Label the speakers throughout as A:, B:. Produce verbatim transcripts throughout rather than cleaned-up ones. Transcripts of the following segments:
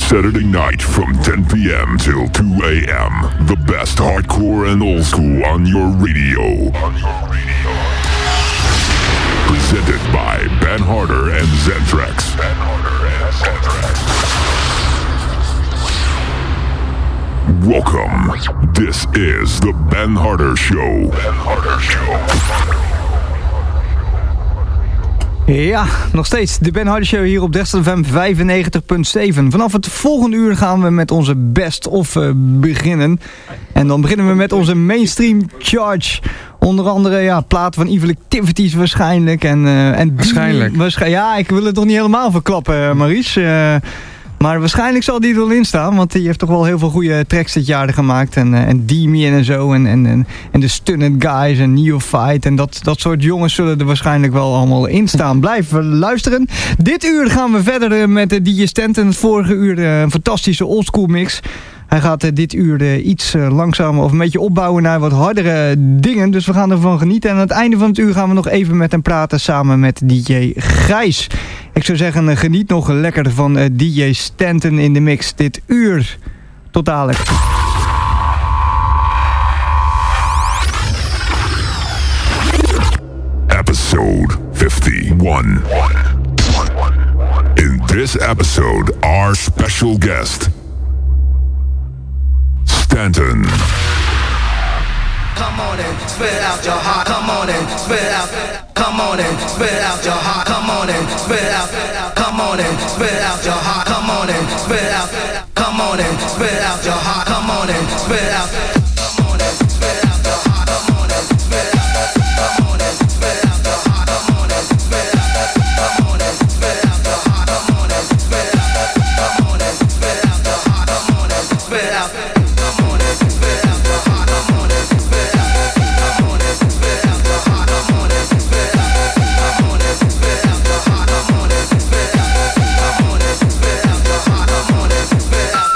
A: Saturday night from ten p.m. till two a.m. The best hardcore and old school on your radio. On your radio. Presented by Ben Harder and Zentrax. Ben Harder and Zentrax. Welcome. This is the Ben Harder Show. Ben Harder Show.
B: Ja, nog steeds de Ben Harder Show hier op Dexter F M vijfennegentig komma zeven. Vanaf het volgende uur gaan we met onze best of uh, beginnen. En dan beginnen we met onze mainstream charge. Onder andere ja, platen van Evil Activities waarschijnlijk. En, uh, en
C: waarschijnlijk.
B: Waarsch- ja, ik wil het toch niet helemaal verklappen, Maurice. Uh, Maar waarschijnlijk zal die er wel in staan, want die heeft toch wel heel veel goede tracks dit jaar gemaakt. En, uh, en Demian en zo, en, en, en, en de Stunned Guys en Neophyte. En dat, dat soort jongens zullen er waarschijnlijk wel allemaal in staan. Blijf luisteren. Dit uur gaan we verder met de D J Stanton. Het vorige uur uh, een fantastische oldschool mix. Hij gaat uh, dit uur uh, iets uh, langzamer of een beetje opbouwen naar wat hardere dingen. Dus we gaan ervan genieten. En aan het einde van het uur gaan we nog even met hem praten samen met D J Gijs. Ik zou zeggen, uh, geniet nog lekker van uh, D J Stanton in de mix dit uur. Tot dadelijk.
A: Episode fifty-one. In this episode, our special guest, Stanton.
D: Come on and spit out your heart. Come on and spit out. Come on and spit out your heart. Come on and spit out. Come on and spit out your heart. Come on and spit out. Come on and spit out your heart. Come on and spit out. Come on and spit out your heart. Come on and spit out. Come on and spit out your heart. Come on and spit out. Come on and spit out your heart. Come on and spit out. Come on and spit out your heart. Come on and spit out. Come on and spit out your heart. Come on and spit out. Come on and spit out your heart. Come on and spit out. Come on and spit out your heart. Come on and spit out. Come on and spit out your heart. Come on and spit out.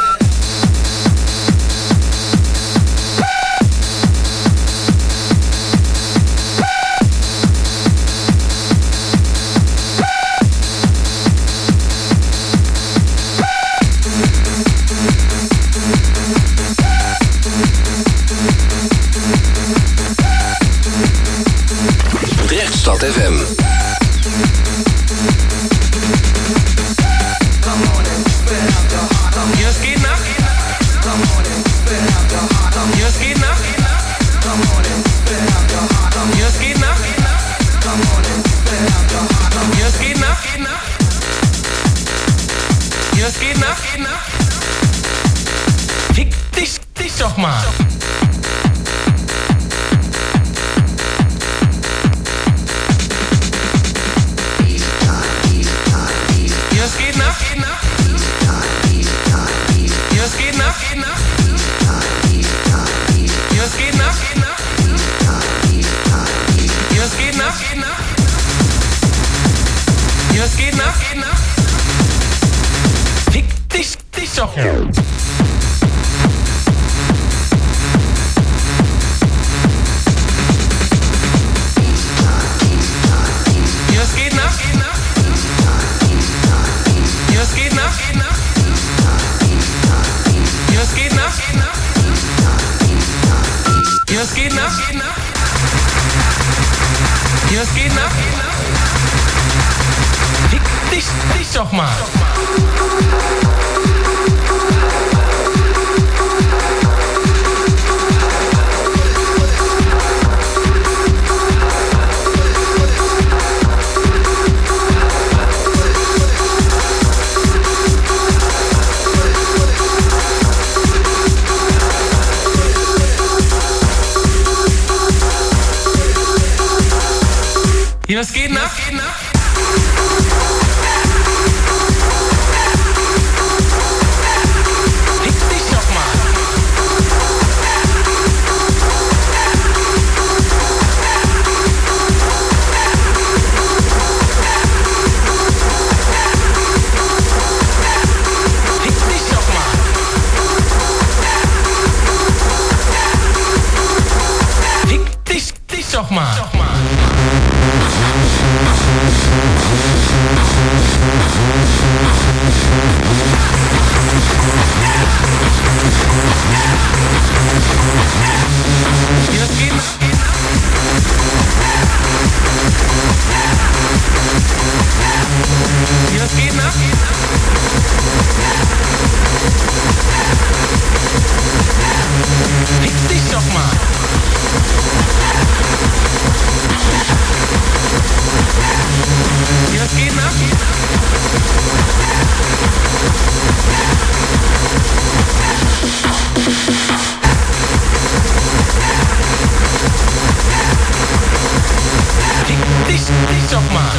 E: Drechtstad F M.
D: Just geht nach. Come on and spit out your heart. Just geht nach. Come on and spit out your heart. Just geht nach. Come on and spit out your heart. Just geht nach. Just geht nach. Fick dich, dich doch mal. Just geht nach. Just geht nach. Just geht nach. Just geht nach. Just geht nach. Fick dich, dich doch. Just geht nach. Just geht nach. Just geht nach. Just geht nach. Just geht nach. Fick dich, dich doch mal. Just geht nach. Fick dich doch mal. Fick dich doch mal. Fick dich, dich doch mal.
C: die toch maar.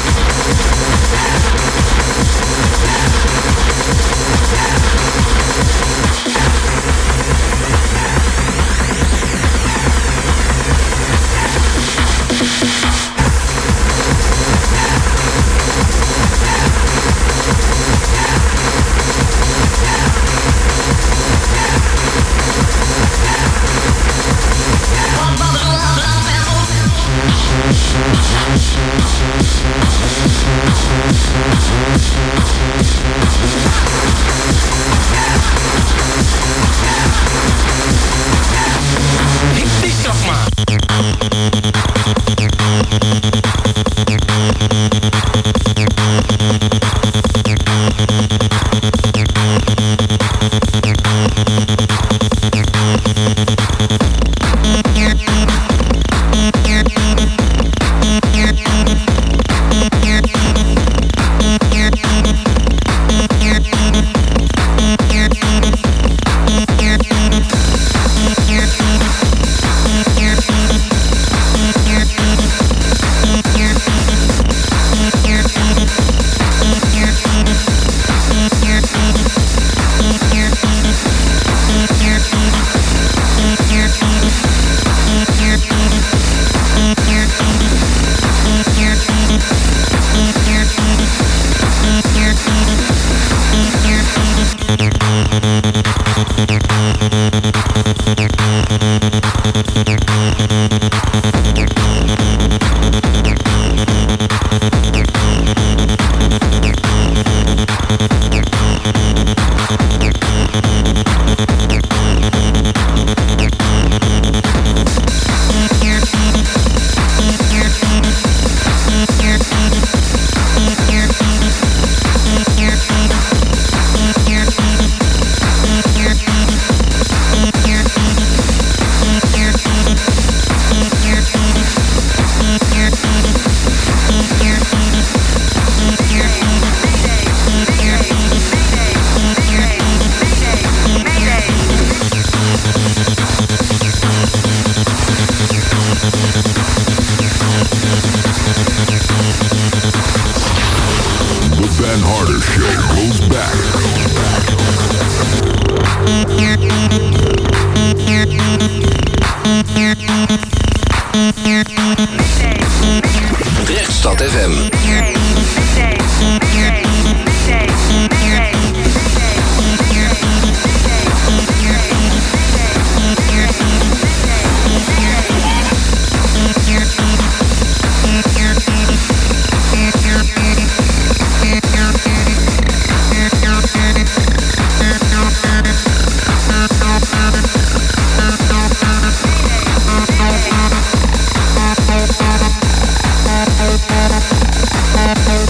E: Drechtstad F M.
F: We'll be right back.
G: We'll be right back.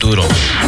C: futuro.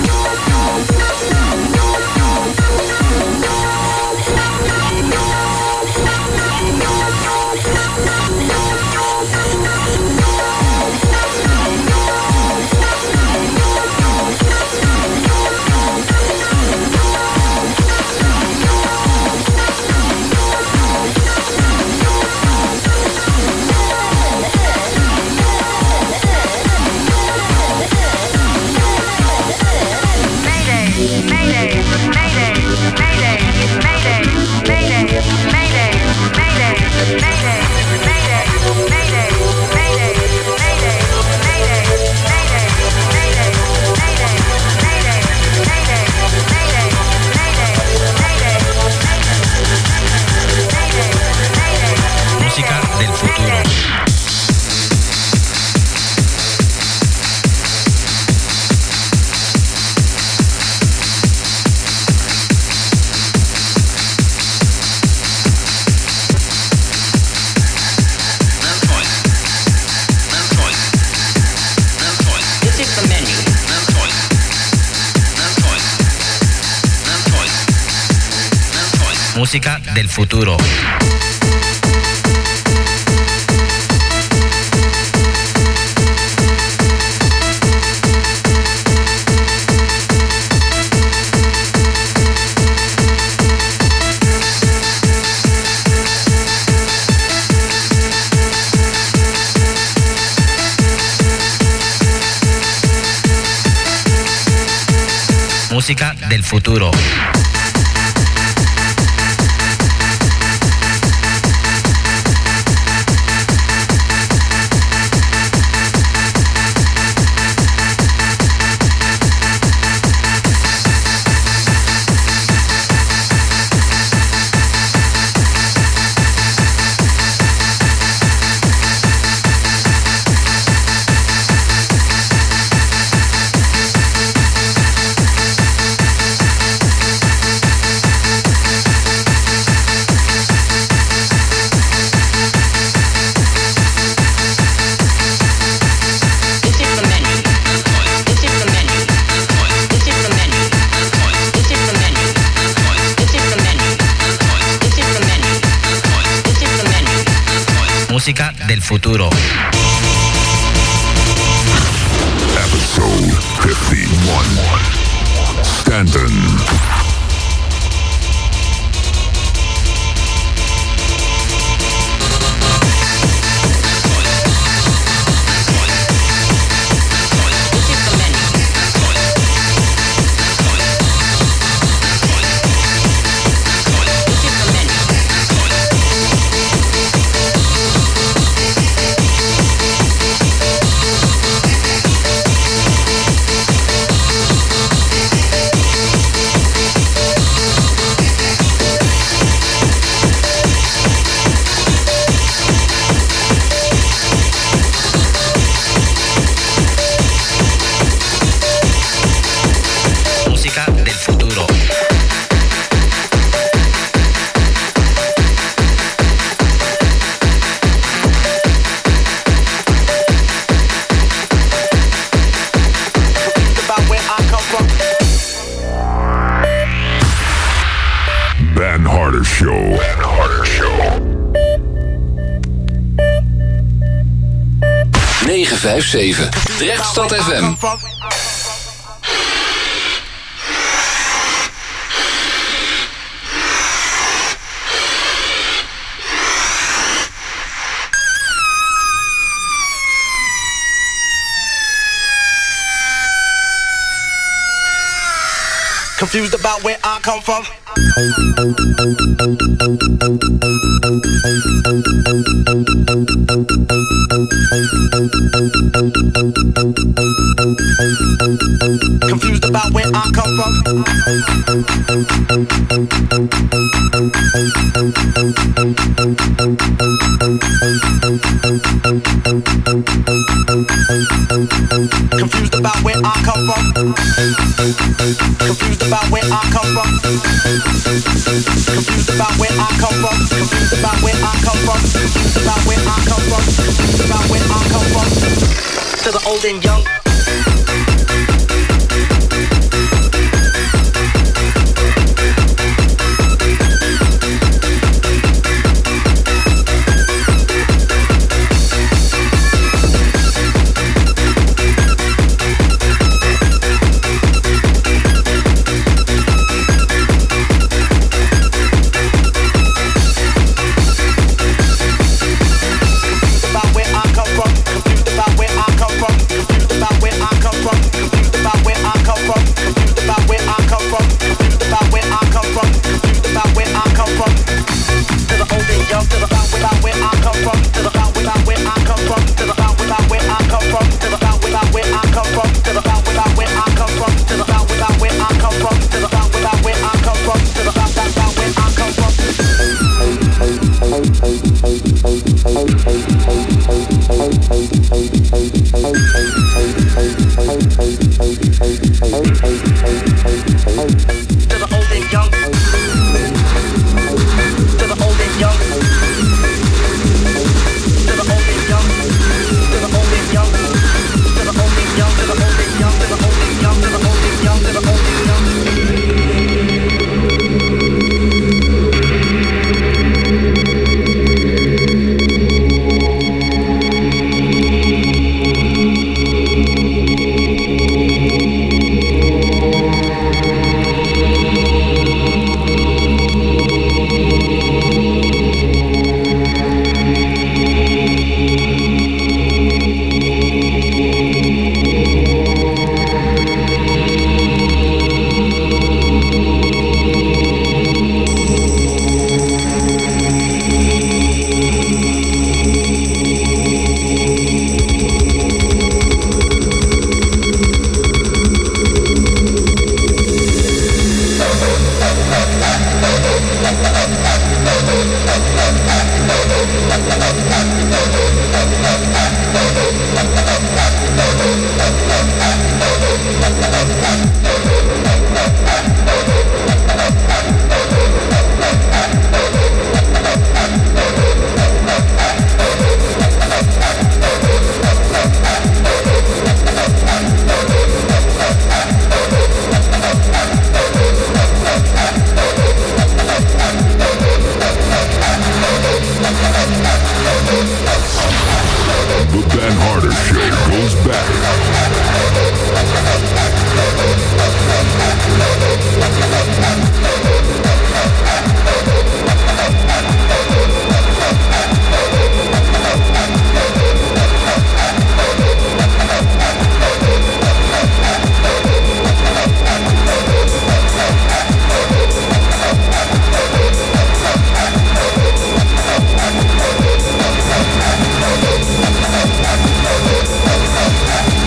C: Música del futuro. Música del futuro. Música del futuro.
A: Episode fifty-one. Stanton. Ben Harder Show. Ben Harder Show.
E: negen vijf zeven. Drechtstad F M.
G: Confused about where I come from. Confused about where I come from. Confused about where I come from. Confused about where I come from. Confused about where I come from. Confused about where I come from. Confused about where I come from. Confused about where I come from. To the old and young.
A: Starter Show goes back.
D: We'll be right back.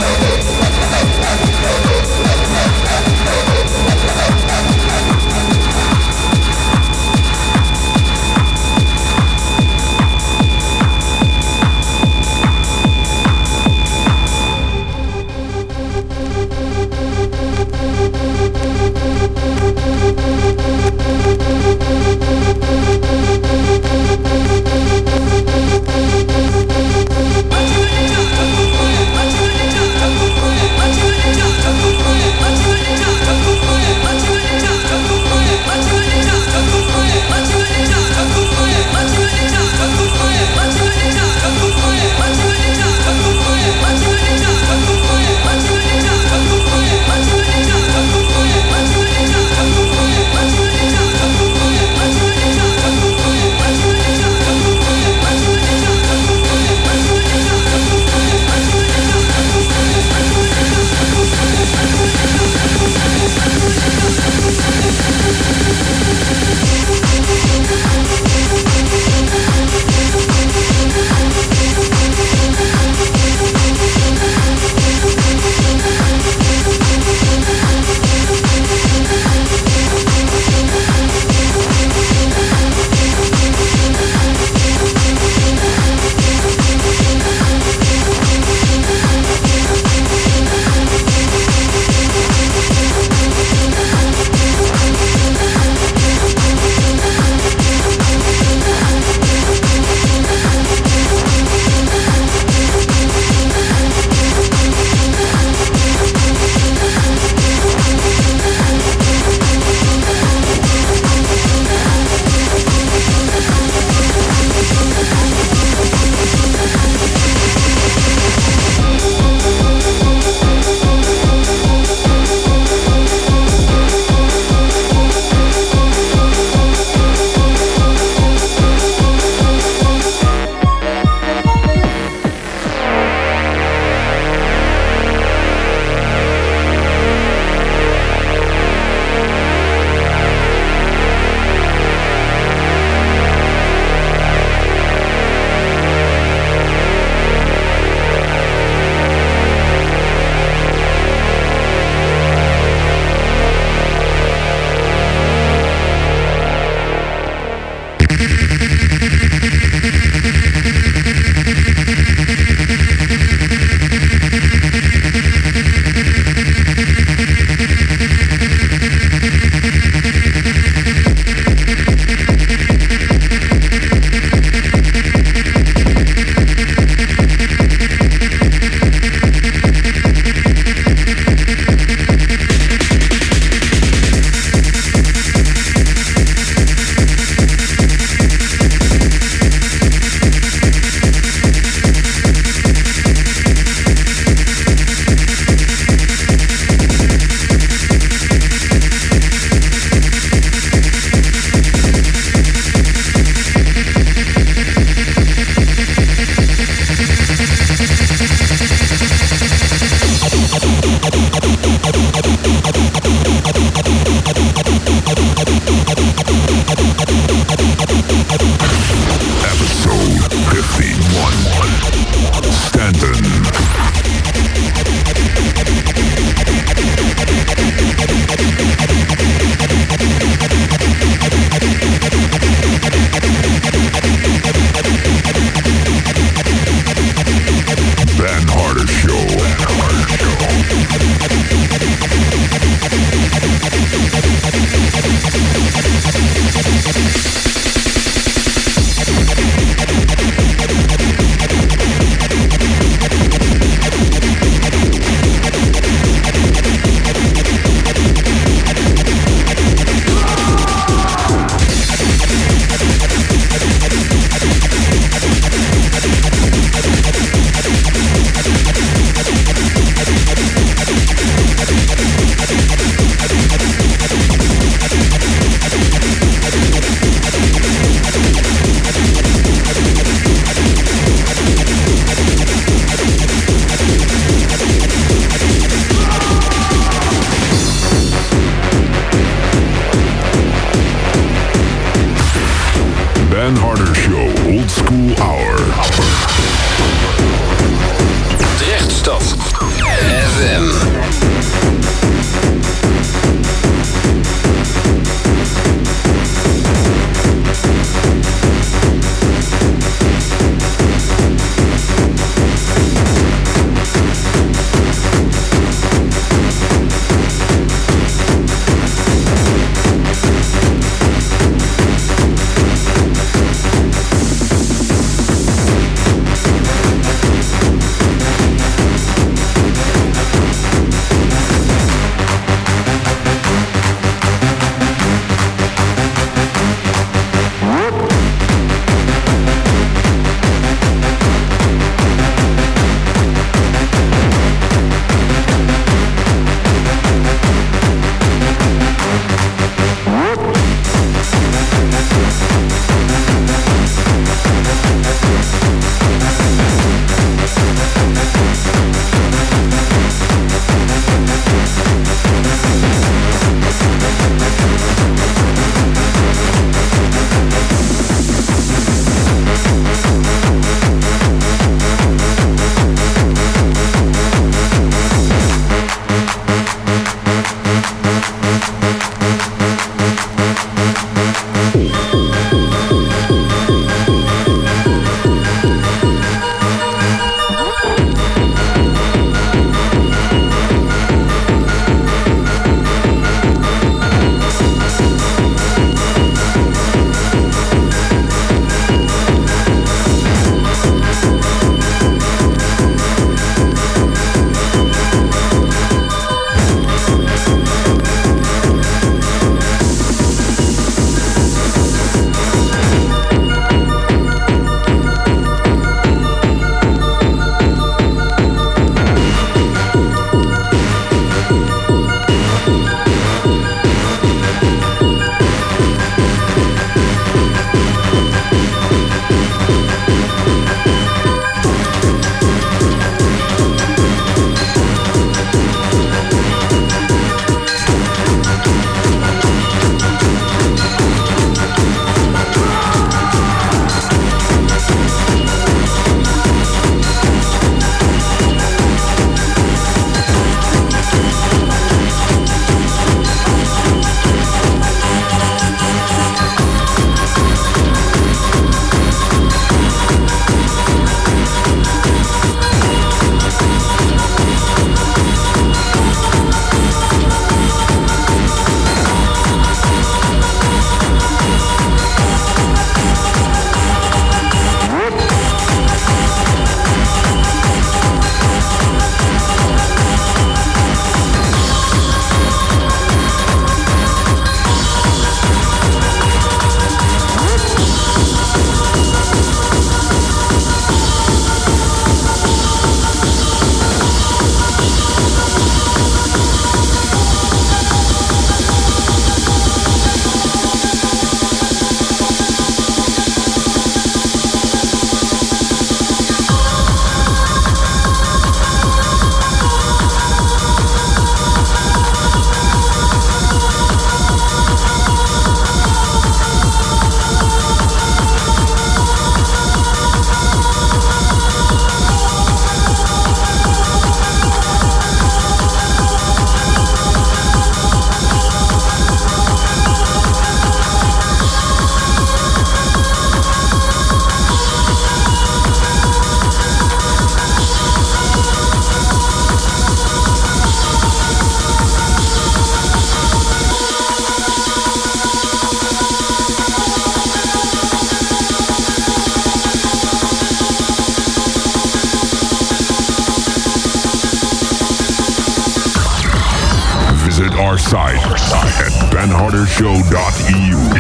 A: our site at ben harder show dot e u.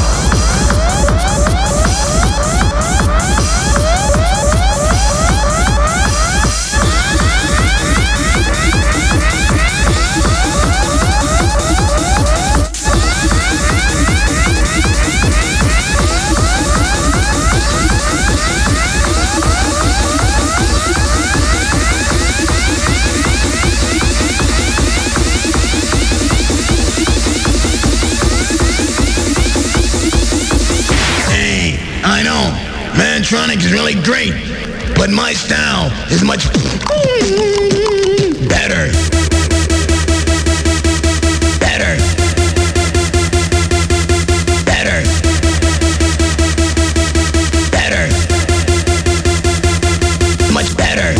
H: Mantronic is really great, but my style is much better. Better. Better. Better. Much better.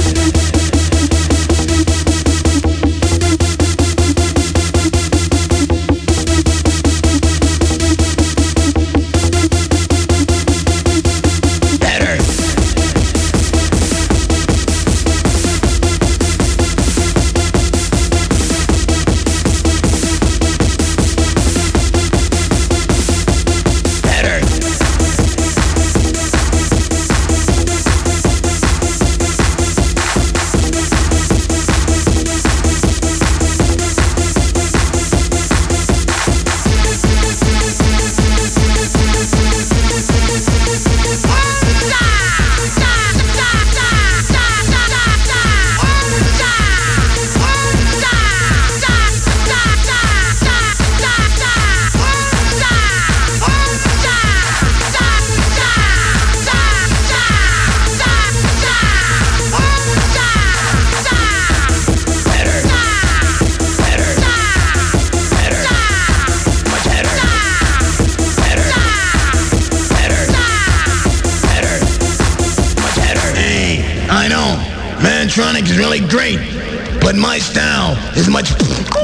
H: Mantronic is really great, but my style is much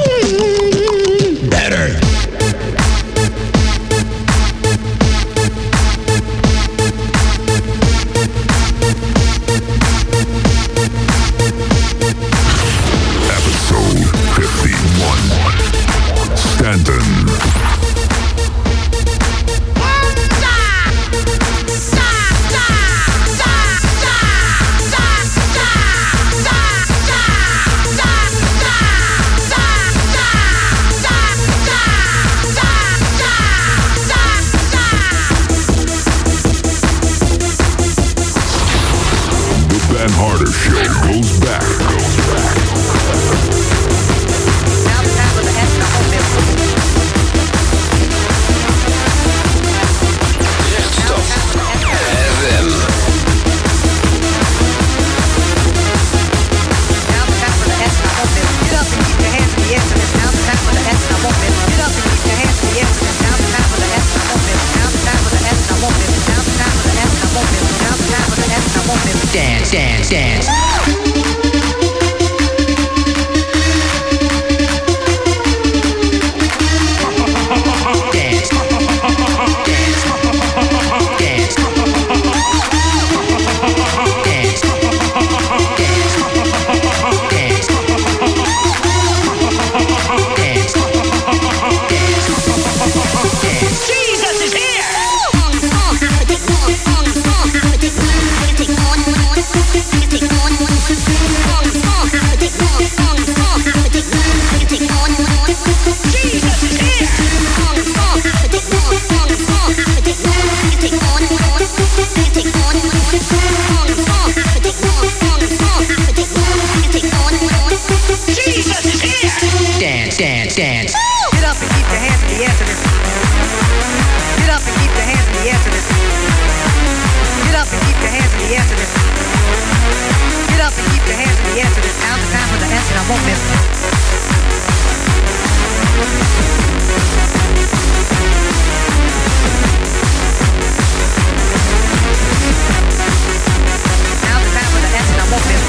H: better.
A: Episode fifty-one. Stanton. Ben Harder Show goes back. Goes back.
I: Now the time of the S N O
E: Rechtstop F M.
I: Now the time for the S N O Get up and keep your hands in the air for this. Now the time for the S N O Get up and keep your hands in the air for this. Now the time for the S N O Now the time for the S N O Now the time for the S N O Now the time for the S N O Dance, dance, dance. Dance, dance, dance. Get up and keep your hands in the air for this. Get up and keep your hands in the air for this. Get up and keep your hands in the air for this. Get up and keep your hands in the air for this. Now the time for the S and I won't miss. Now the time for the S and I won't miss.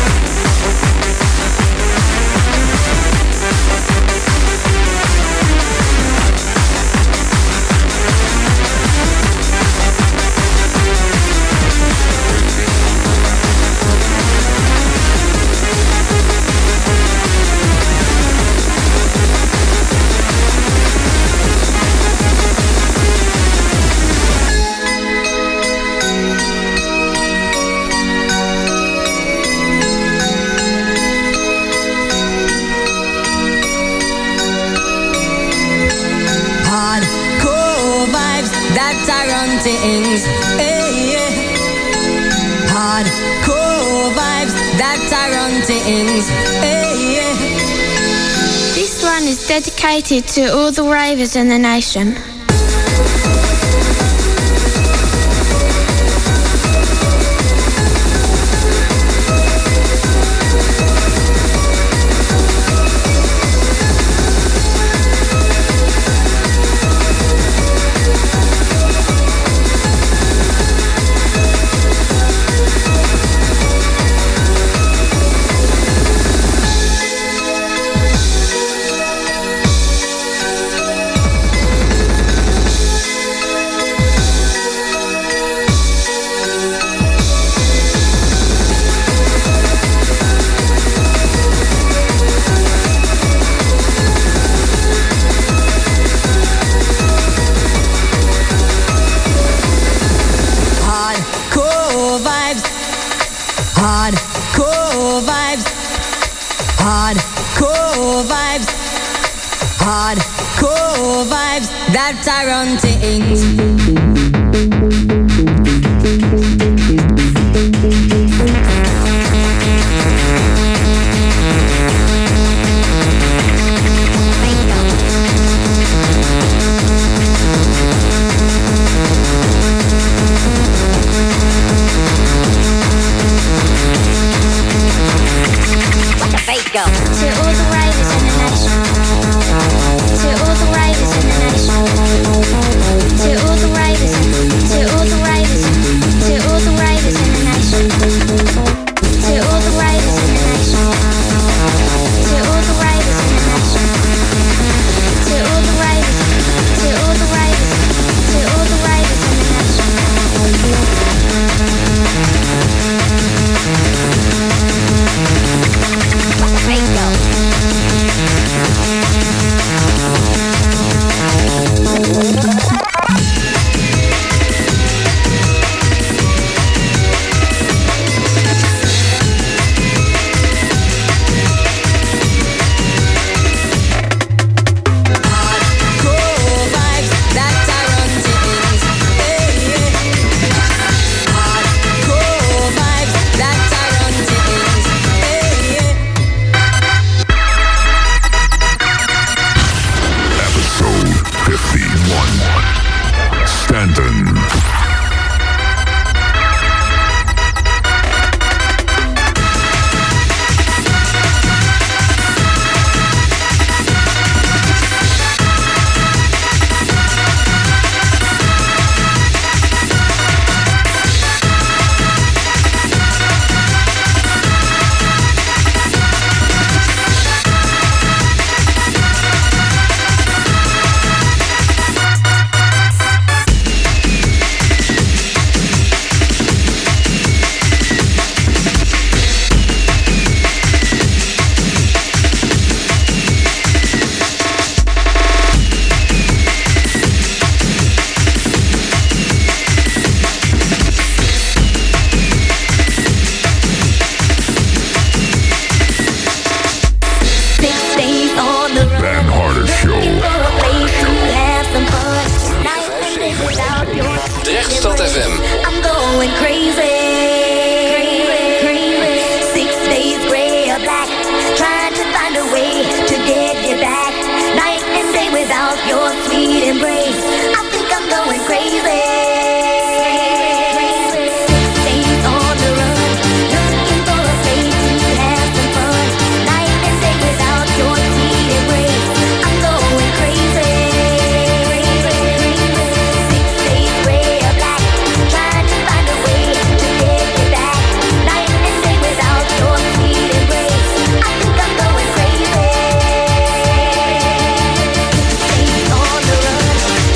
J: that I run things. Hey, yeah.
K: This one is dedicated to all the ravers in the nation.
J: Hardcore vibes, hardcore vibes, hardcore vibes, that I run things.
K: Go. To all the ravers in the nation. To all the ravers in the nation. To all the ravers. To all the ravers. To all the ravers in the nation. To all the ravers in the nation. To all the ravers in the nation. To all the ravers. To all the ravers. To all the ravers in the nation. Bingo.
E: Drechtstad F M.
J: I'm going crazy. Six days gray or black, trying to find a way to get you back. Night and day without your sweet embrace. I think I'm going crazy. Six days on the run, looking for a place to have some fun. Night and day without your sweet embrace. I'm going crazy.
K: Days on the run.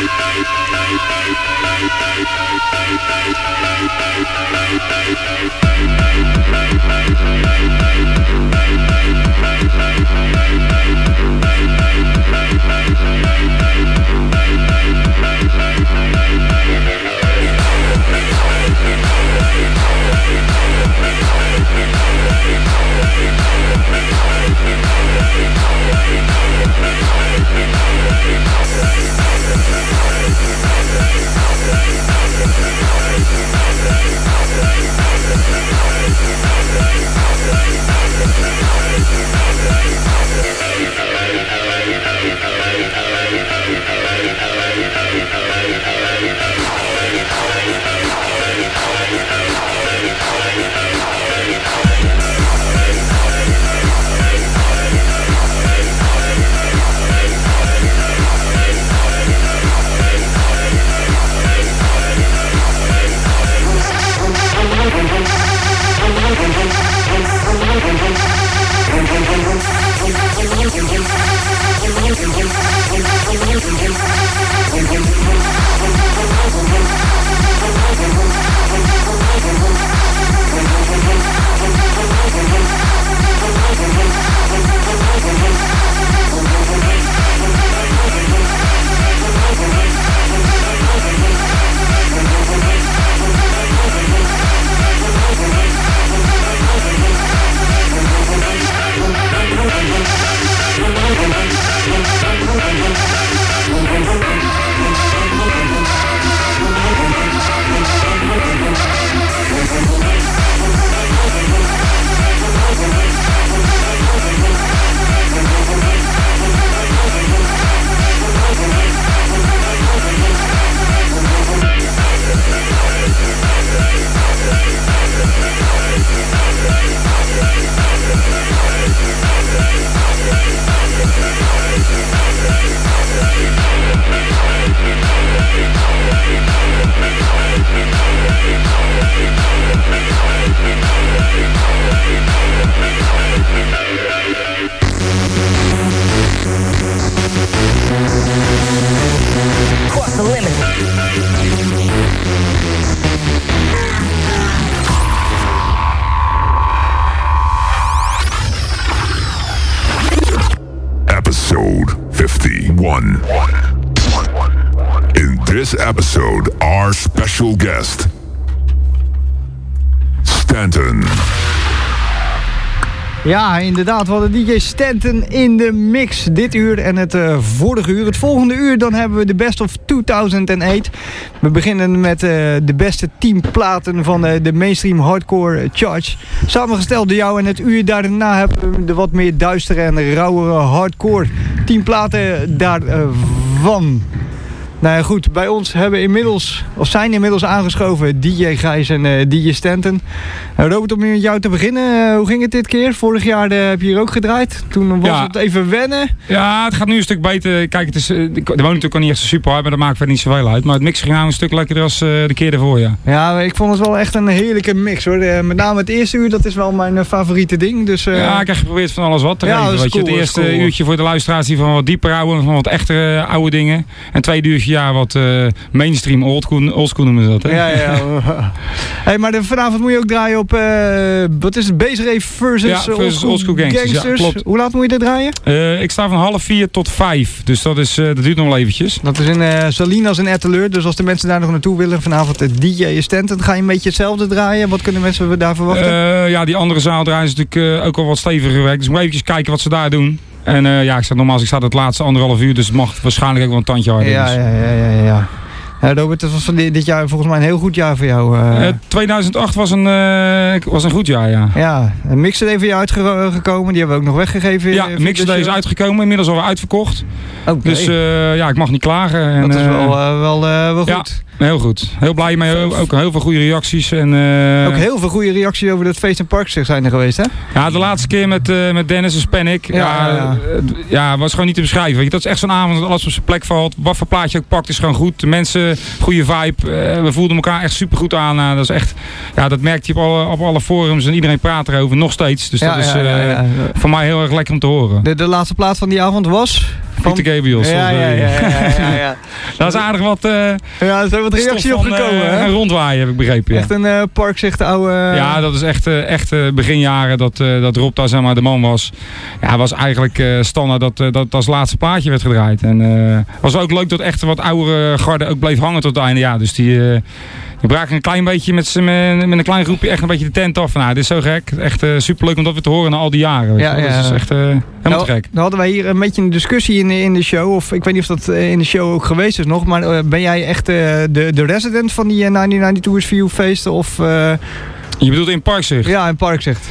A: fifty-one. In this episode, our special guest, Stanton.
B: Ja, inderdaad. We hadden D J Stanton in de mix dit uur en het uh, vorige uur. Het volgende uur dan hebben we de Best of tweeduizend acht. We beginnen met uh, de beste tien platen van uh, de mainstream hardcore charge. Samengesteld door jou en het uur daarna hebben we de wat meer duistere en rauwere hardcore. tien platen daarvan. Nou ja, goed, bij ons hebben inmiddels, of zijn inmiddels aangeschoven D J Gijs en uh, D J Stanton. Uh, Robert, om met jou te beginnen, uh, hoe ging het dit keer? Vorig jaar uh, heb je hier ook gedraaid. Toen was ja. het even wennen.
L: Ja, het gaat nu een stuk beter. Kijk, het is, uh, de woont natuurlijk al niet echt zo super hard, maar dat maakt verder niet zoveel uit. Maar het mixen ging nou een stuk lekkerder als uh, de keer ervoor, ja.
B: Ja, ik vond het wel echt een heerlijke mix, hoor. Uh, met name het eerste uur, dat is wel mijn uh, favoriete ding. Dus, uh...
L: Ja, ik heb geprobeerd van alles wat te
B: ja,
L: geven. Weet
B: cool,
L: je, het eerste
B: cool.
L: uurtje voor de luisteraars die van wat dieper houden, van wat echte uh, oude dingen. En het tweede uurtje, ja, wat uh, mainstream oldschool old noemen ze dat, hè?
B: Ja, ja. Hey, maar de, vanavond moet je ook draaien op, uh, wat is het, Base Rave versus,
L: ja, versus
B: Oldschool
L: Old School Gangsters.
B: Gangsters.
L: Ja, klopt.
B: Hoe laat moet je dat draaien?
L: Uh, ik sta van half vier tot vijf, dus dat, is, uh, dat duurt nog wel eventjes.
B: Dat is in uh, Salinas in Etteleur, dus als de mensen daar nog naartoe willen, vanavond de D J Stanton, ga je een beetje hetzelfde draaien? Wat kunnen mensen daar verwachten?
L: Uh, ja, die andere zaal draaien is natuurlijk uh, ook al wat steviger werk, dus ik moet even kijken wat ze daar doen. En uh, ja, ik sta normaal, ik sta het laatste anderhalf uur, dus het mag waarschijnlijk ook wel een tandje harder.
B: Ja,
L: dus.
B: ja, ja, ja, ja. Ja, Robert, het was van dit, dit jaar volgens mij een heel goed jaar voor jou. Uh.
L: Uh, tweeduizend acht was een, uh, was een goed jaar, ja.
B: Ja, een Mixer even je uitgekomen, die hebben we ook nog weggegeven.
L: Ja, Mixer is uitgekomen, inmiddels alweer uitverkocht.
B: Okay.
L: Dus uh, ja, ik mag niet klagen. En,
B: dat is wel, uh, wel, uh, wel goed.
L: Ja, heel goed. Heel blij mee, ook heel veel goede reacties. En, uh,
B: ook heel veel goede reacties over dat feest en park zijn er geweest, hè?
L: Ja, de laatste keer met, uh, met Dennis en Panic. Ja, ja, ja. Uh, ja, was gewoon niet te beschrijven. Weet je, dat is echt zo'n avond dat alles op zijn plek valt. Wat voor plaatje ook pakt is gewoon goed. De mensen, goede vibe. Uh, we voelden elkaar echt super goed aan. Uh, dat is echt, ja, dat merkt je op alle, op alle forums en iedereen praat erover, nog steeds. Dus
B: ja,
L: dat is
B: ja, ja, ja, ja.
L: Uh, voor mij heel erg lekker om te horen.
B: De, de laatste plaat van die avond was?
L: Peter Gabriel.
B: Ja, ja, ja, ja, ja, ja, ja.
L: Daar is aardig wat... Uh,
B: ja, er zijn wat reacties op gekomen.
L: Uh,
B: hè?
L: Een rondwaaien heb ik begrepen. Ja.
B: Echt een uh, park, zegt de oude... Uh...
L: Ja, dat is echt, uh, echt uh, beginjaren dat, uh, dat Rob daar zeg maar de man was. Ja, was eigenlijk uh, standaard dat, uh, dat als laatste plaatje werd gedraaid. En uh, was ook leuk dat echt wat oudere garde ook bleef hangen tot het einde. Ja, dus die... Uh, Die braken een klein beetje met, met, met een klein groepje echt een beetje de tent af. Nou, dit is zo gek. Echt uh, superleuk om dat weer te horen na al die jaren.
B: Ja, ja.
L: Dat is echt uh, helemaal
B: nou,
L: gek.
B: Dan hadden wij hier een beetje een discussie in, in de show. Of ik weet niet of dat in de show ook geweest is nog. Maar uh, ben jij echt uh, de, de resident van die uh, negentien negenennegentig is View feesten? Of... Uh...
L: Je bedoelt in Parkzicht?
B: Ja, in Parkzicht.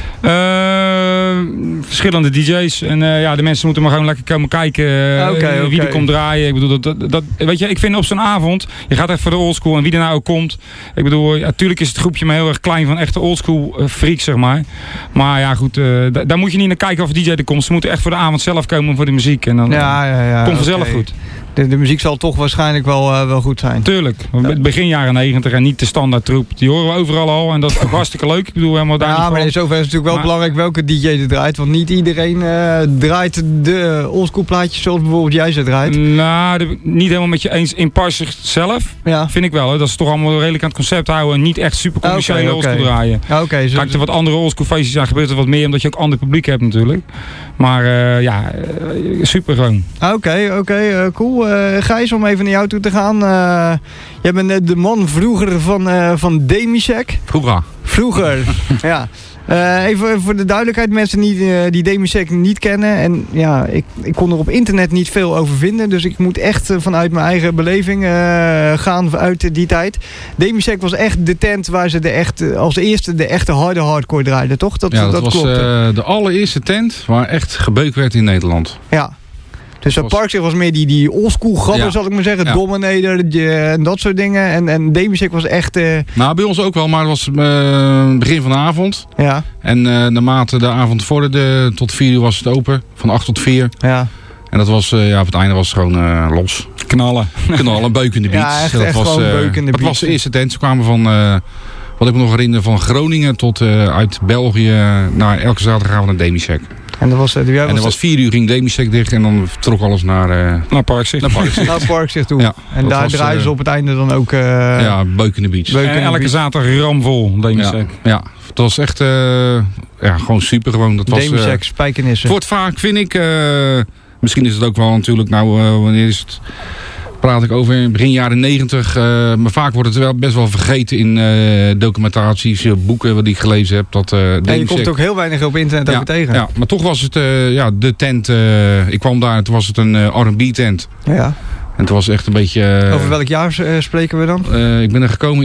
L: Uh, verschillende D J's. En uh, ja, de mensen moeten maar gewoon lekker komen kijken uh,
B: okay,
L: wie
B: okay.
L: er komt draaien. Ik bedoel, dat, dat, dat, weet je, ik vind op zo'n avond, je gaat echt voor de oldschool en wie er nou ook komt. Ik bedoel, ja, natuurlijk is het groepje maar heel erg klein van echte oldschool uh, freaks, zeg maar. Maar ja, goed, uh, d- daar moet je niet naar kijken of de D J er komt. Ze moeten echt voor de avond zelf komen voor de muziek. En dan
B: ja, ja, ja,
L: komt vanzelf
B: okay.
L: goed.
B: De, de muziek zal toch waarschijnlijk wel, uh, wel goed zijn.
L: Tuurlijk.
B: Ja.
L: Begin jaren negentig en niet de standaard troep. Die horen we overal al en dat is hartstikke leuk. Ik bedoel, helemaal daar
B: ja, maar in zover is het natuurlijk wel maar, belangrijk welke D J er draait. Want niet iedereen uh, draait de oldschool plaatjes zoals bijvoorbeeld jij ze draait.
L: Nou, de, niet helemaal met je eens in Parkzicht zelf.
B: Ja. Vind
L: ik wel. Hè. Dat is toch allemaal redelijk aan het concept houden. En niet echt super commerciële okay, okay. oldschool draaien.
B: Ja, okay, zo,
L: Kijk, er wat andere oldschool feestjes aan gebeurt er wat meer. Omdat je ook ander publiek hebt natuurlijk. Maar uh, ja, uh, super gewoon.
B: Oké, okay, oké, okay, uh, cool. Uh, Gijs, om even naar jou toe te gaan. Uh, jij bent uh, de man vroeger van, uh, van Demisec.
M: Vroeger.
B: Vroeger, ja. Uh, even voor de duidelijkheid, mensen die, uh, die Demisec niet kennen. En ja, ik, ik kon er op internet niet veel over vinden. Dus ik moet echt uh, vanuit mijn eigen beleving uh, gaan uit uh, die tijd. Demisec was echt de tent waar ze de echt, als eerste de echte harde hardcore draaiden, toch? Dat,
M: ja, dat, dat
B: was
M: uh, de allereerste tent waar echt gebeukt werd in Nederland.
B: Ja. Dus dat Parkzicht was meer die, die oldschool grappen, ja. zal ik maar zeggen. Ja. Dominator en dat soort dingen. En, en Demisec was echt... Uh...
M: Nou, bij ons ook wel, maar het was uh, begin van de avond.
B: Ja.
M: En uh, naarmate de avond vorderde, tot vier uur was het open. Van acht tot vier.
B: Ja.
M: En dat was, uh, ja, op het einde was het gewoon uh, los.
L: Knallen.
M: Knallen, beukende beats.
B: Ja, echt,
M: dat
B: echt
M: was,
B: gewoon
M: uh,
B: beukende
M: dat
B: beats.
M: was de eerste tent. Ze kwamen van... Uh, wat ik me nog herinner, van Groningen tot uh, uit België naar elke zaterdagavond naar Demisec.
B: En dat was, uh,
M: en er was vier uur ging Demisec dicht en dan vertrok alles naar, uh,
L: naar Parkzicht.
M: Naar Parkzicht.
B: naar Parkzicht toe.
M: Ja,
B: en daar was, draaien ze op het einde dan ook... Uh,
M: ja, beukende beats.
L: Beukende en elke beats. Zaterdag ramvol Demisec.
M: Ja, ja, het was echt uh, ja, gewoon super gewoon. Dat was,
B: Demisec,
M: uh,
B: spijkenissen.
M: Het wordt vaak, vind ik, uh, misschien is het ook wel natuurlijk, nou uh, wanneer is het... praat ik over begin jaren negentig. Uh, maar vaak wordt het wel best wel vergeten in uh, documentaties, uh, boeken wat ik gelezen heb. Dat, uh,
B: ja, je komt ook heel weinig op internet
M: ja,
B: over tegen.
M: Ja, maar toch was het uh, ja, de tent. Uh, ik kwam daar, toen was het een uh, R en B tent.
B: Ja.
M: En het was echt een beetje... Uh,
B: over welk jaar uh, spreken we dan?
M: Uh, ik ben er gekomen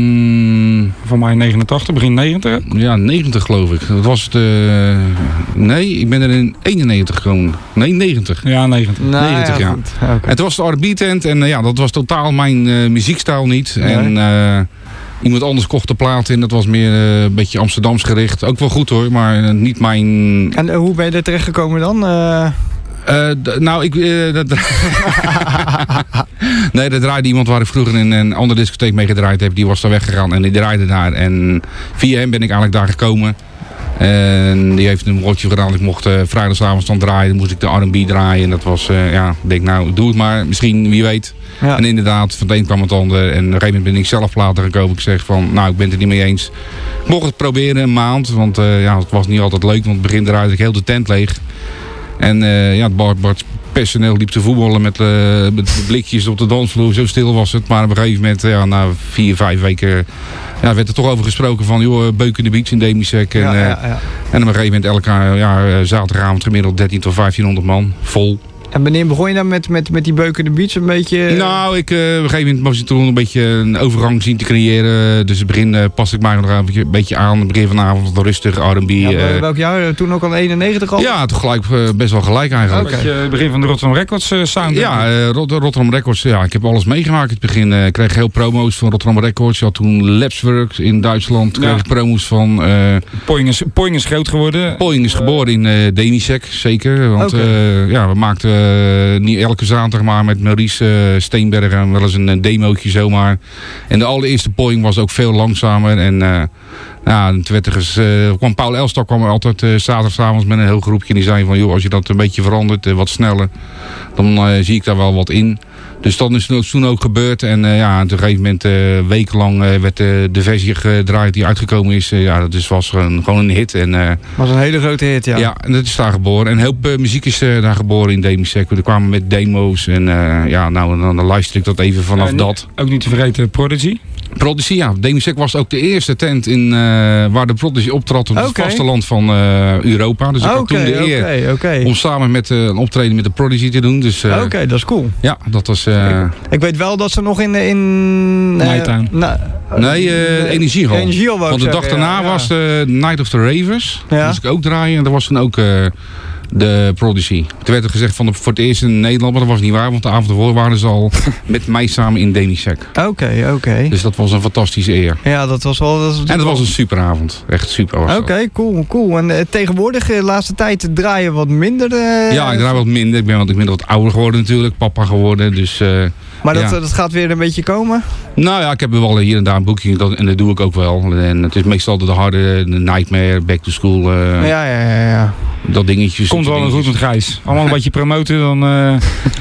M: in...
L: Van mij negenentachtig, begin negentig?
M: Ja, negentig geloof ik. Dat was het... Uh, nee, ik ben er in eenennegentig gekomen. Nee, negentig.
L: Ja, negentig.
B: Nou,
M: negentig, ja.
B: ja. Okay.
M: En toen was de R en B tent en uh, ja, dat was totaal mijn uh, muziekstijl niet. Nee. En uh, iemand anders kocht de plaat in. Dat was meer uh, een beetje Amsterdams gericht. Ook wel goed hoor, maar uh, niet mijn...
B: En uh, hoe ben je er terecht gekomen dan? Uh...
M: Uh, d- nou, ik... Uh, dat nee, dat draaide iemand waar ik vroeger in een andere discotheek mee gedraaid heb. Die was daar weggegaan en die draaide daar. En via hem ben ik eigenlijk daar gekomen. En die heeft een rotje gedaan. Ik mocht uh, vrijdagavond dan draaien. Dan moest ik de R en B draaien. En dat was, uh, ja, ik denk nou, doe het maar. Misschien, wie weet. Ja. En inderdaad, van het een kwam het ander. En op een gegeven moment ben ik zelf later gekomen. Ik zeg van, nou, ik ben het er niet mee eens. Ik mocht het proberen, een maand. Want uh, ja, het was niet altijd leuk. Want in het begin draaide ik heel de tent leeg. En uh, ja, het Bart, Bart personeel liep te voetballen met, uh, met blikjes op de dansvloer. Zo stil was het. Maar op een gegeven moment, ja, na vier, vijf weken... Ja, werd er toch over gesproken van, joh, beukende beats in Demisec. En, ja, ja, ja. uh, en op een gegeven moment elke ja, zaterdagavond gemiddeld dertien tot vijftienhonderd man, vol.
B: En wanneer begon je dan met, met, met die beukende beats een beetje?
M: Nou, ik, uh, op een gegeven moment moest ik toen een beetje een overgang zien te creëren. Dus in het begin uh, paste ik mij nog een beetje aan. Het begin van de avond wat rustig, R en B.
B: Ja, uh, welk jaar? Toen ook al eenennegentig al?
M: Ja, toen gelijk, uh, best wel gelijk eigenlijk.
L: Okay. Het begin van de Rotterdam Records uh, sound.
M: Ja, uh, Rot- Rotterdam Records. Ja, ik heb alles meegemaakt. In het begin uh, kreeg ik heel promo's van Rotterdam Records. Je had toen Lapsworks in Duitsland. Kreeg ik ja. promo's van... Uh,
L: Poing is, Poing is groot geworden.
M: Poing is geboren in uh, Demisec, zeker. Want okay. uh, ja, we maakten uh, niet elke zaterdag maar met Maurice uh, Steenbergen wel eens een, een demootje zomaar. En de allereerste Poing was ook veel langzamer. En uh, Nou, toen werd er ges, uh, kwam Paul Elstak kwam er altijd uh, zaterdagavond met een heel groepje. En die zei van, joh, als je dat een beetje verandert, uh, wat sneller, dan uh, zie ik daar wel wat in. Dus dat is toen ook gebeurd. En uh, ja, op een gegeven moment, uh, wekenlang, uh, werd uh, de versie gedraaid die uitgekomen is. Uh, ja, dat is, was gewoon, gewoon een hit. En, uh,
B: was een hele grote hit, ja.
M: Ja, en dat is daar geboren. En heel veel uh, muziek is uh, daar geboren in Demysec. We kwamen met demo's. En uh, ja, nou, dan, dan luister ik dat even vanaf
L: uh,
M: dat.
L: Ook niet te vergeten Prodigy.
M: Prodigy, ja. Demysec was ook de eerste tent in, uh, waar de Prodigy optrad op het
B: okay.
M: vasteland van uh, Europa. Dus ik
B: okay,
M: had toen de eer
B: okay, okay.
M: om samen met uh, een optreden met de Prodigy te doen. Dus, uh,
B: Oké, okay, dat is cool.
M: Ja, dat was... Uh,
B: ik, ik weet wel dat ze nog in... in uh,
L: Nighttown.
B: Na,
M: nee, uh, Energiehal.
B: Energiehal
M: Want de dag daarna ja, ja. was de Night of the Ravers. Ja. Dat moest ik ook draaien. En dat was dan ook... Uh, de Prodigy. Toen werd er gezegd van de, voor het eerst in Nederland, maar dat was niet waar, want de avond ervoor waren ze al met mij samen in Demysec.
B: Oké, okay, oké. Okay.
M: Dus dat was een fantastische eer.
B: Ja, dat was wel... Dat was
M: en dat was een superavond. Echt super.
B: Oké, okay, cool, cool. En uh, tegenwoordig, de laatste tijd draaien wat minder? Uh,
M: ja, ik draai wat minder. Ik ben, want ik ben wat ouder geworden natuurlijk, papa geworden, dus... Uh,
B: maar dat,
M: ja.
B: dat gaat weer een beetje komen?
M: Nou ja, ik heb wel hier en daar een boeking dat, en dat doe ik ook wel. En het is meestal de harde, de Nightmare, Back to School. Uh,
B: ja, ja, ja, ja.
M: Dat dingetje.
L: Komt wel goed met Gijs. Allemaal een beetje promoten, dan uh,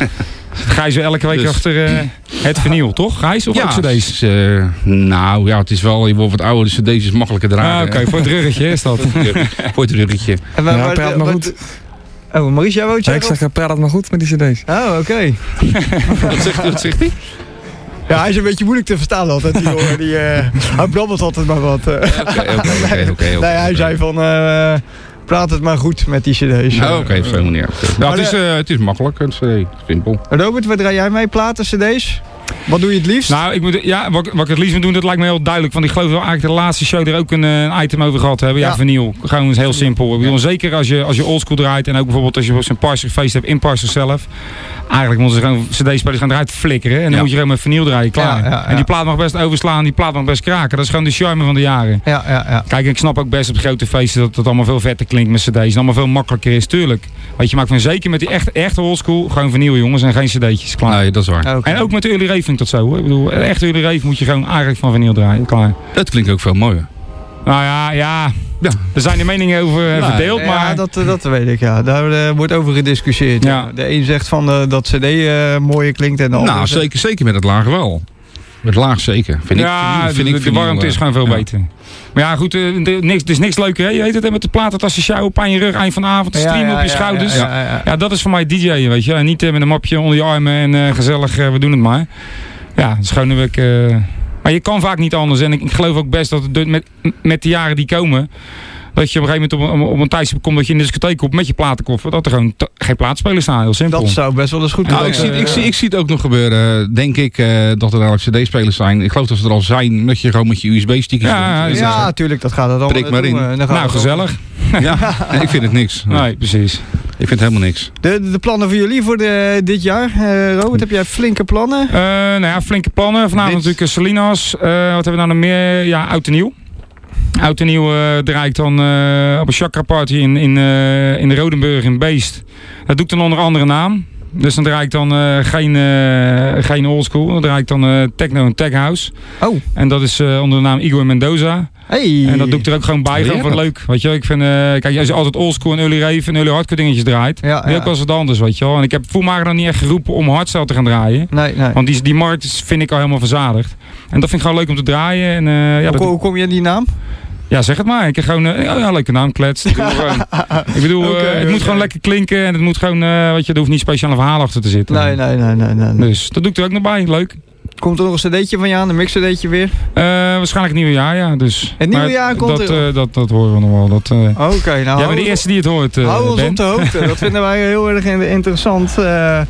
L: Gijs weer elke week dus. achter uh, het vinyl, toch? Gijs of
M: ja,
L: ook cd's?
M: Is, uh, nou ja, het is wel, je wordt wat ouder, dus cd's is makkelijker dragen.
L: Ah, oké, okay, voor het ruggetje is dat.
M: Voor het ruggetje.
B: En waar, ja, waar, praat maar goed. Oh, Maurice, jij wou het
N: zeggen? Ik zeg, praat het maar goed met die cd's.
B: Oh, oké. Okay.
M: wat, zegt, wat zegt hij?
B: Ja, hij is een beetje moeilijk te verstaan altijd, die jongen. Die, uh, hij brabbelt altijd maar wat. Oké,
M: oké, oké.
B: Nee, hij zei van... Uh, praat het maar goed met die cd's.
M: Oh, oké, okay, op zo'n manier. Ja, het, is, uh, het is makkelijk, het is simpel.
B: Robert, wat draai jij mee? Platen, cd's? Wat doe je het liefst?
L: Nou, ik moet, ja, wat, wat ik het liefst moet doen, dat lijkt me heel duidelijk. Want ik geloof wel eigenlijk de laatste show er ook een, een item over gehad hebben. Ja, ja. Vinyl. Gewoon heel simpel. Ik bedoel, zeker als je, als je oldschool draait. En ook bijvoorbeeld als je zo'n Parsers hebt in Parsers zelf. Eigenlijk moeten ze gewoon cd-spelers gaan eruit flikkeren. En dan ja. moet je gewoon met vinyl draaien, klaar. Ja, ja, ja. En die plaat mag best overslaan, die plaat mag best kraken. Dat is gewoon de charme van de jaren.
B: Ja, ja, ja.
L: Kijk, ik snap ook best op grote feesten dat het allemaal veel vetter klinkt met cd's. En allemaal veel makkelijker is, tuurlijk. Weet je, maakt van zeker met die echt, echte oldschool gewoon vinyl, jongens. En geen cd'tjes, klaar.
M: Nee, dat is waar.
L: Okay. En ook met de early rave vind ik dat zo, hoor. Ik bedoel, echt early rave moet je gewoon eigenlijk van vinyl draaien, klaar.
M: Dat klinkt ook veel mooier.
L: Nou ja, ja. Ja. Er zijn de meningen over uh, nou, verdeeld,
B: ja,
L: maar...
B: Ja, dat, dat weet ik, ja. Daar uh, wordt over gediscussieerd. Ja. Ja. De een zegt van uh, dat cd uh, mooier klinkt en de ander...
M: Nou, zeker, zeker met het laag wel. Met laag zeker. Vind
L: ja,
M: ik, vind
L: de,
M: ik,
L: de warmte is gewoon veel ja. beter. Maar ja, goed, uh, de, niks, het is niks leuker, hè? Je weet het, hè? Met de platentas sjouw op aan je rug, eind van de avond, streamen ja, ja, op je ja, schouders. Ja, ja, ja, ja. ja, dat is voor mij D J'en, weet je. En niet uh, met een mapje onder je armen en uh, gezellig, uh, we doen het maar. Ja, dat is gewoon een uh, maar je kan vaak niet anders. En ik, ik geloof ook best dat het met, met de jaren die komen... dat je op een gegeven moment op een, op een tijdstip komt dat je in de discotheek komt met je platenkoffer. Dat er gewoon geen plaatspelers staan, heel simpel.
B: Dat zou best wel eens goed
M: nou, ik, zie, ik, zie, ik zie het ook nog gebeuren, denk ik, uh, dat er eigenlijk cd-spelers zijn. Ik geloof dat ze er al zijn, dat je gewoon met je U S B-stickers...
B: Ja, ja, ja, natuurlijk, dat gaat het allemaal.
M: Prik maar in.
B: Doen,
L: nou, gezellig.
M: Ja, ik vind het niks.
L: Nee, precies.
M: Ik vind helemaal niks.
B: De, de plannen voor jullie voor de, dit jaar? Uh, Robert, heb jij flinke plannen?
L: Uh, nou ja, flinke plannen. Vanavond dit... natuurlijk Salinas. Uh, wat hebben we nou nog meer? Ja, oud en nieuw. Oud en nieuw uh, draai ik dan uh, op een chakra party in, in, uh, in de Rodenburg in Beest. Dat doe ik dan onder andere naam. Dus dan draai ik dan uh, geen, uh, geen oldschool. Dan draai ik dan uh, techno en tech house.
B: Oh.
L: En dat is uh, onder de naam Igor Mendoza.
B: Hey.
L: En dat doe ik er ook gewoon bij. Gewoon voor leuk. Weet je, ik vind, uh, kijk, als je altijd oldschool en early rave en early hardcore dingetjes draait. Ja, ja. ook wel eens wat anders, weet je wel. En ik heb voel me nog niet echt geroepen om hardstyle te gaan draaien.
B: Nee, nee.
L: Want die, die markt vind ik al helemaal verzadigd. En dat vind ik gewoon leuk om te draaien. En, uh, ja,
B: hoe, hoe kom je aan die naam?
L: Ja, zeg het maar. Ik heb gewoon een uh, ja, leuke naam, klets. Ik bedoel, ik bedoel okay, uh, het okay. moet gewoon lekker klinken en het moet gewoon, uh, weet je, er hoeft niet speciaal een verhaal achter te zitten.
B: Nee, nee, nee, nee, nee.
L: Dus dat doe ik er ook nog bij. Leuk.
B: Komt er nog een cd'tje van je aan, een mix-cd'tje weer?
L: Uh, waarschijnlijk het nieuwe jaar, ja. Dus,
B: het nieuwe jaar komt
L: dat,
B: er?
L: Uh, dat, dat horen we nog wel. Dat, uh,
B: Oké, okay, nou...
L: Jij bent de eerste die het hoort, uh,
B: hou ons
L: Ben.
B: op de hoogte. Dat vinden wij heel erg interessant. Uh,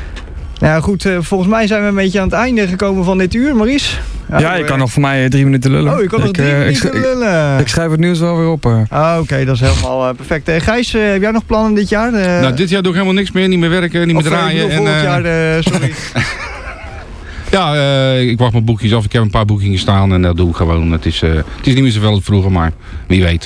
B: nou goed, uh, volgens mij zijn we een beetje aan het einde gekomen van dit uur, Maurice.
N: Ja, ja je kan nog voor mij drie minuten lullen.
B: Oh, je kan nog
N: ik,
B: drie
N: uh,
B: minuten
N: ik,
B: lullen.
N: Ik, ik schrijf het nieuws wel weer op. Uh.
B: Ah, Oké, okay, dat is helemaal uh, perfect. Uh, Gijs, uh, heb jij nog plannen dit jaar? Uh,
M: nou, dit jaar doe ik helemaal niks meer. Niet meer werken, niet meer draaien.
B: Of volgend uh, jaar, uh, sorry.
M: Ja, uh, ik wacht mijn boekjes af. Ik heb een paar boekingen staan en dat doe ik gewoon. Het is, uh, het is niet meer zoveel als vroeger, maar wie weet.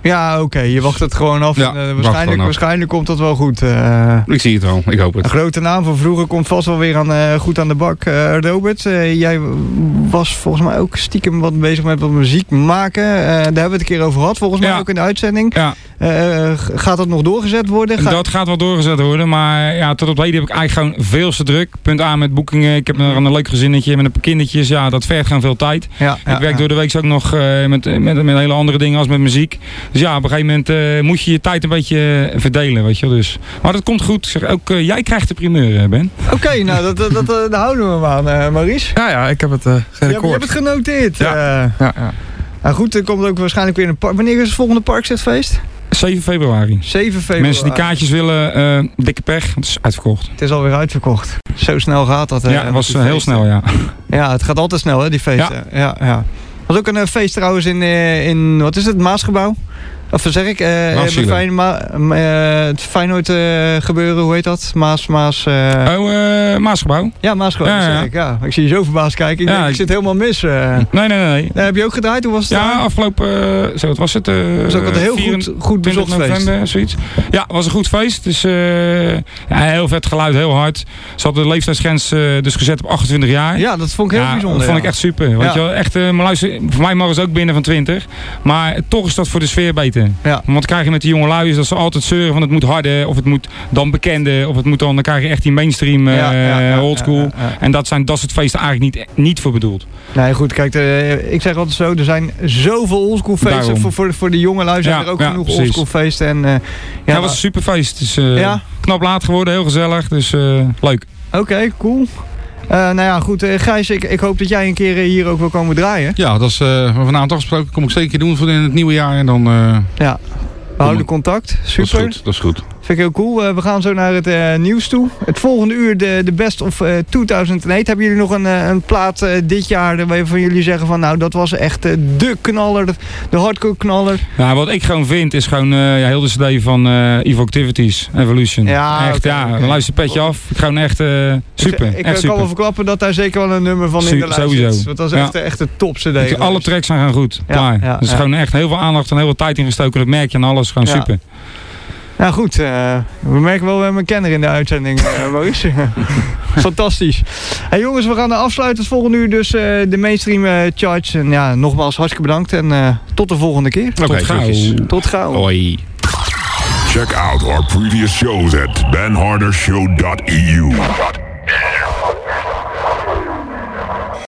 B: Ja, oké. Okay. Je wacht het gewoon af.
M: Ja,
B: en, uh, waarschijnlijk, waarschijnlijk komt dat wel goed. Uh,
M: ik zie het wel. Ik hoop het.
B: Een grote naam van vroeger komt vast wel weer aan, uh, goed aan de bak. Uh, Robert, uh, jij was volgens mij ook stiekem wat bezig met wat muziek maken. Uh, daar hebben we het een keer over gehad. Volgens mij ja. ook in de uitzending.
L: Ja.
B: Uh, gaat dat nog doorgezet worden? Ga...
L: Dat gaat wel doorgezet worden. Maar ja, tot op heden heb ik eigenlijk gewoon veel te druk. Punt A met boekingen. Ik heb nog een leuk gezinnetje met een paar kindertjes. Ja, dat vergt gewoon veel tijd.
B: Ja, ja,
L: ik werk
B: ja.
L: door de week ook nog uh, met, met, met hele andere dingen als met muziek. Dus ja, op een gegeven moment uh, moet je je tijd een beetje uh, verdelen, weet je wel. Dus. Maar dat komt goed. Zeg, ook uh, jij krijgt de primeur, Ben.
B: Oké, okay, nou, dat, dat, dat, dat houden we maar aan, uh, Maurice.
N: Ja, ja, ik heb het uh, gerecord.
B: Je, je hebt het genoteerd.
N: Ja,
B: uh,
N: ja, ja.
B: Nou goed, er komt ook waarschijnlijk weer een park. Wanneer is het volgende Parkzetfeest?
L: zeven februari.
B: zeven februari.
L: Mensen die kaartjes willen, uh, dikke pech. Het is uitverkocht.
B: Het is alweer uitverkocht. Zo snel gaat dat.
L: Ja, het was uh, heel snel, ja.
B: Ja, het gaat altijd snel, hè, die feesten. Ja. Ja, ja. Er was ook een uh, feest trouwens in, uh, in, wat is het, Maasgebouw? Of wat zeg ik? Uh, Fijn, ma, uh, het Feyenoord uh, gebeuren, hoe heet dat? Maas, Maas... Uh...
L: Oh, uh, Maasgebouw?
B: Ja, Maasgebouw, ja, ja. Zeg ik, ja. Ik zie je zo verbaasd kijken. Ik, ja, denk, ik zit helemaal mis. Uh.
L: Nee, nee, nee.
B: Uh, heb je ook gedraaid? Hoe was het?
L: Ja, afgelopen... Uh, zo, wat was het? Uh,
B: het was ook een heel goed, goed bezocht feest.
L: November, zoiets. Ja, het was een goed feest. Dus, uh, ja, heel vet geluid, heel hard. Ze hadden de leeftijdsgrens uh, dus gezet op achtentwintig jaar.
B: Ja, dat vond ik heel
L: ja,
B: bijzonder.
L: Dat vond
B: ja.
L: ik echt super. Weet ja. je wel, echt, uh, maar luister, voor mij mogen ze ook binnen van twintig. Maar toch is dat voor de sfeer beter.
B: Ja.
L: Want krijg je met die jonge lui is dat ze altijd zeuren van het moet harder of het moet dan bekende of het moet dan, dan krijg je echt die mainstream uh, ja, ja, ja, oldschool. Ja, ja, ja. En dat zijn dat soort feesten eigenlijk niet, niet voor bedoeld.
B: Nee goed, kijk, de, ik zeg altijd zo, er zijn zoveel oldschool feesten voor, voor, voor de jonge lui zijn ja, er ook ja, genoeg oldschool feesten. En, uh, ja,
L: ja, het was een super feest. Dus, uh, ja? Knap laat geworden, heel gezellig, dus uh, leuk.
B: Oké, okay, cool. Uh, nou ja, goed. Uh, Gijs, ik, ik hoop dat jij een keer uh, hier ook wil komen draaien.
M: Ja, dat is uh, vanavond afgesproken. Kom ik zeker doen voor in het nieuwe jaar. En dan... Uh,
B: ja. We houden contact. Super.
M: Dat is goed. Dat is goed.
B: Vind ik heel cool. Uh, we gaan zo naar het uh, nieuws toe. Het volgende uur, de, de best of uh, tweeduizend acht. Hebben jullie nog een, uh, een plaat uh, dit jaar waarvan jullie zeggen van nou, dat was echt uh, de knaller, de hardcore knaller?
L: Ja, wat ik gewoon vind is gewoon uh, ja, heel de cd van uh, Evo Activities, Evolution. Ja, echt, okay, ja. Okay. Luister petje af. Gewoon echt uh, super.
B: Ik, ik
L: echt
B: kan
L: super.
B: wel verklappen dat daar zeker wel een nummer van Su- in de lijst
L: sowieso.
B: zit. Want dat is echt, ja. echt de top cd.
L: Ik, alle tracks zijn gewoon goed.
B: Ja,
L: klaar.
B: Ja,
L: dus
B: ja.
L: gewoon echt heel veel aandacht en heel veel tijd ingestoken. Dat merk je aan alles. Gewoon ja. super.
B: Nou goed, uh, we merken wel een kenner in de uitzending, uh, Maurice. Fantastisch. Hey jongens, we gaan afsluiten het volgende uur dus uh, de mainstream uh, charts. En ja, nogmaals hartstikke bedankt en uh, tot de volgende keer.
M: Oké, okay,
B: tot gauw. Tot gauw.
M: Hoi.
A: Check out our previous shows at ben harder show dot e u.